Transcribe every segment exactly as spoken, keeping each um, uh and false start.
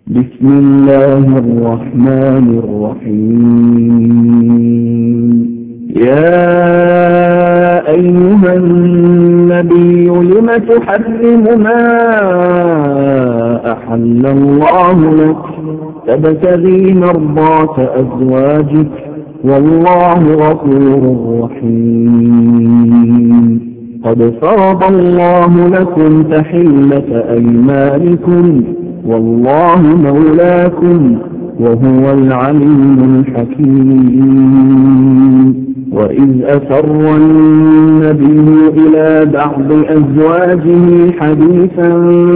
بسم الله الرحمن الرحيم. يا أيها النبي لم تحرم ما أحل الله لك تبتغي مرضات أزواجك والله غفور رحيم. قد فرض الله لكم تحلة أيمانكم والله مولاكم وهو العليم الحكيم. وإذ أسر النبي إلى بعض أزواجه حديثا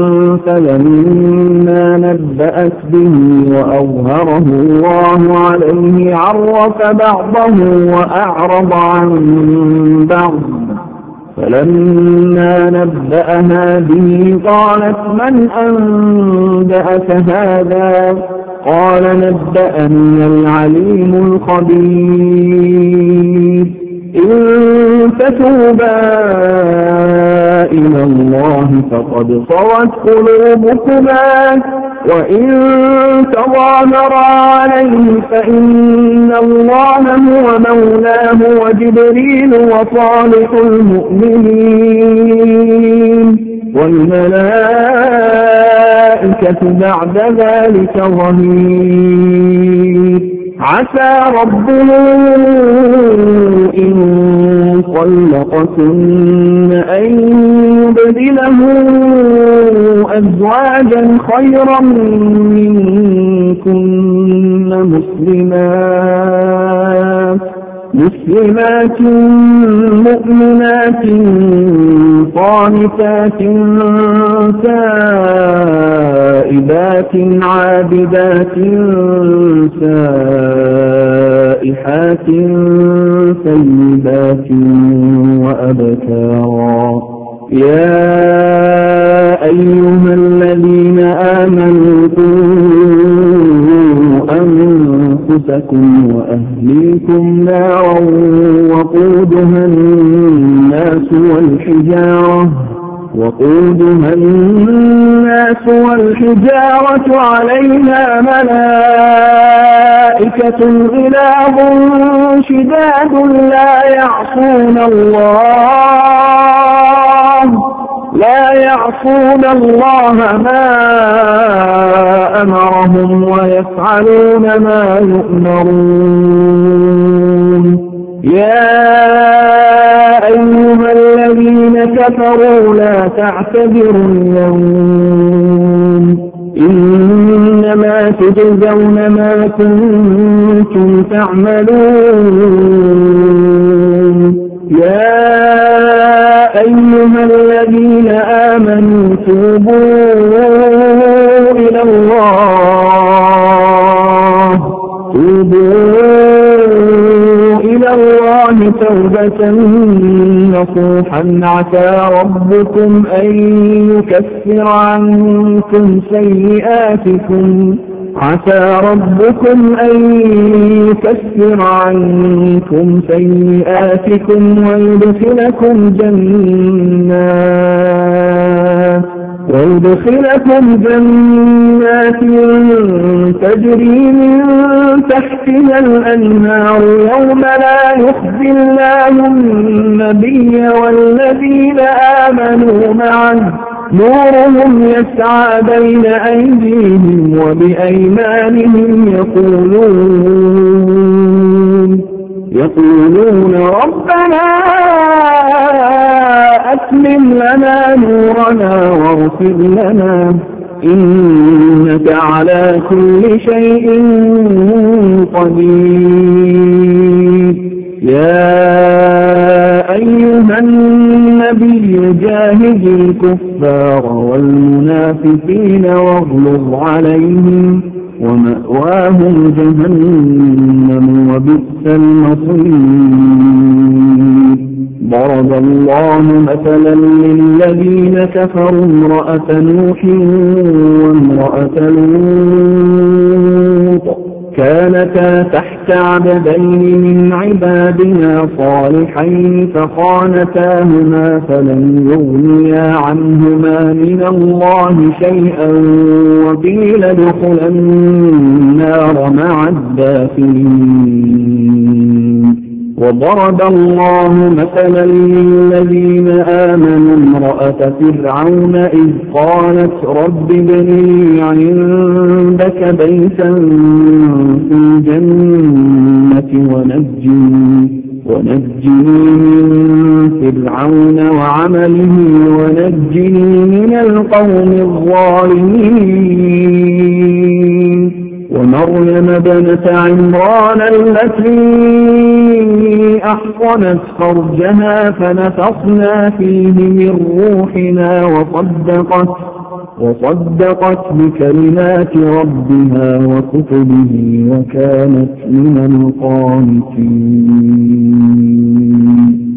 فلما نبأت به وأظهره الله عليه عرف بعضه وأعرض عن بعض، فلما نبأها به قالت من أنبأك هذا؟ قال نبأني العليم الخبير. إن تتوبا إلى الله فقد صغت قلوبكما وإن تظاهرا عليه فإن الله هو مولاه وجبريل وصالح المؤمنين والملائكة بعد ذلك ظهير. عسى ربه إن طلقتن أن يبدله أزواجا خيرا منكن مسلمات مسلمات مؤمنات قانتات تائبات عابدات سائحات ثيبات وأبكارا. يا أيها الذين آمنوا قوا أنفسكم وأهليكم نارا وقودها الناس والحجارة وقودها الناس والحجارة عليها ملائكة غلاظ شداد لا يعصون الله لا يعصون الله ما أمرهم ويفعلون ما يؤمرون. يا أيها الذين كفروا لا تعتذروا اليوم إنما تجزون ما كنتم تعملون. يا أيها الذين آمنوا توبوا إلى الله توبوا إلى الله توبة نصوحا عسى ربكم أن يكفر عنكم سيئاتكم عسى ربكم أن يكفر عنكم سيئاتكم ويدخلكم جنات ويدخلكم جنات تجري من تحتها الأنهار يوم لا يخزي الله النبي والذين آمنوا معه نورهم يسعى بين أيديهم وبأيمانهم يقولون يقولون ربنا أتمم لنا نورنا واغفر لنا إنك على كل شيء قدير. يا أيها النبي جاهد الكفار والمنافقين واغلظ عليهم ومأواهم جهنم وبئس المصير. ضرب الله مثلا للذين كفروا امرأة نوح وامرأة لوط كانت كانتا تحت عبدين من عبادنا صالحين فخانتاهما فلم يغنيا عنهما من الله شيئا وقيل ادخلا النار مع الداخلين. وضرب الله مثلا للذين آمنوا امرأة فرعون إذ قالت رب ابن لي عندك بيتا في الجنة ونجني ونجني من فرعون وعمله ونجني من القوم الظالمين. ومريم ابنة عمران التي أحصنت فرجها فنفخنا فيه من روحنا وصدقت, وصدقت بكلمات ربها وكتبه وكانت من القانتين.